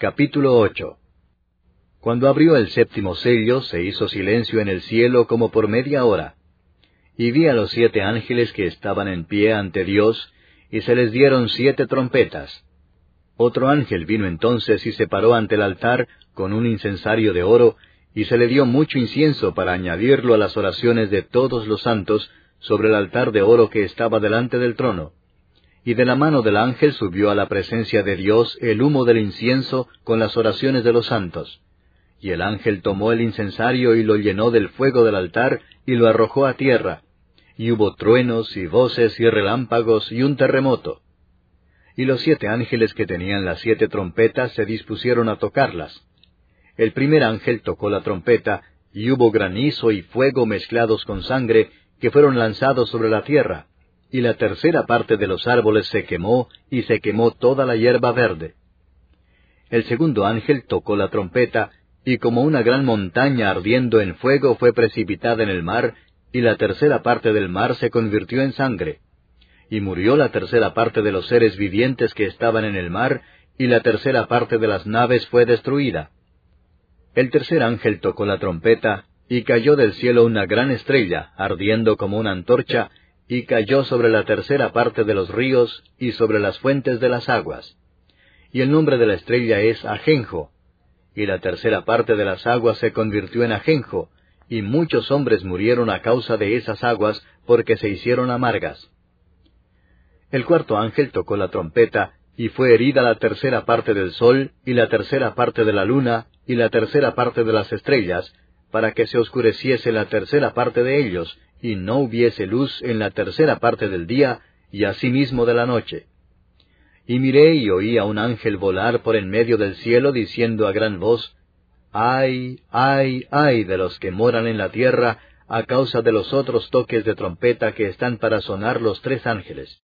Capítulo 8. Cuando abrió el séptimo sello, se hizo silencio en el cielo como por media hora. Y vi a los 7 ángeles que estaban en pie ante Dios, y se les dieron 7 trompetas. Otro ángel vino entonces y se paró ante el altar con un incensario de oro, y se le dio mucho incienso para añadirlo a las oraciones de todos los santos sobre el altar de oro que estaba delante del trono. Y de la mano del ángel subió a la presencia de Dios el humo del incienso con las oraciones de los santos. Y el ángel tomó el incensario y lo llenó del fuego del altar y lo arrojó a tierra. Y hubo truenos y voces y relámpagos y un terremoto. Y los 7 ángeles que tenían las 7 trompetas se dispusieron a tocarlas. El primer ángel tocó la trompeta, y hubo granizo y fuego mezclados con sangre, que fueron lanzados sobre la tierra, y la tercera parte de los árboles se quemó, y se quemó toda la hierba verde. El segundo ángel tocó la trompeta, y como una gran montaña ardiendo en fuego fue precipitada en el mar, y la tercera parte del mar se convirtió en sangre. Y murió la tercera parte de los seres vivientes que estaban en el mar, y la tercera parte de las naves fue destruida. El tercer ángel tocó la trompeta, y cayó del cielo una gran estrella, ardiendo como una antorcha, y cayó sobre la tercera parte de los ríos, y sobre las fuentes de las aguas. Y el nombre de la estrella es Ajenjo. Y la tercera parte de las aguas se convirtió en ajenjo, y muchos hombres murieron a causa de esas aguas, porque se hicieron amargas. El cuarto ángel tocó la trompeta, y fue herida la tercera parte del sol, y la tercera parte de la luna, y la tercera parte de las estrellas, para que se oscureciese la tercera parte de ellos, y no hubiese luz en la tercera parte del día, y asimismo de la noche. Y miré y oí a un ángel volar por en medio del cielo, diciendo a gran voz, ¡Ay, ay, ay de los que moran en la tierra, a causa de los otros toques de trompeta que están para sonar los 3 ángeles!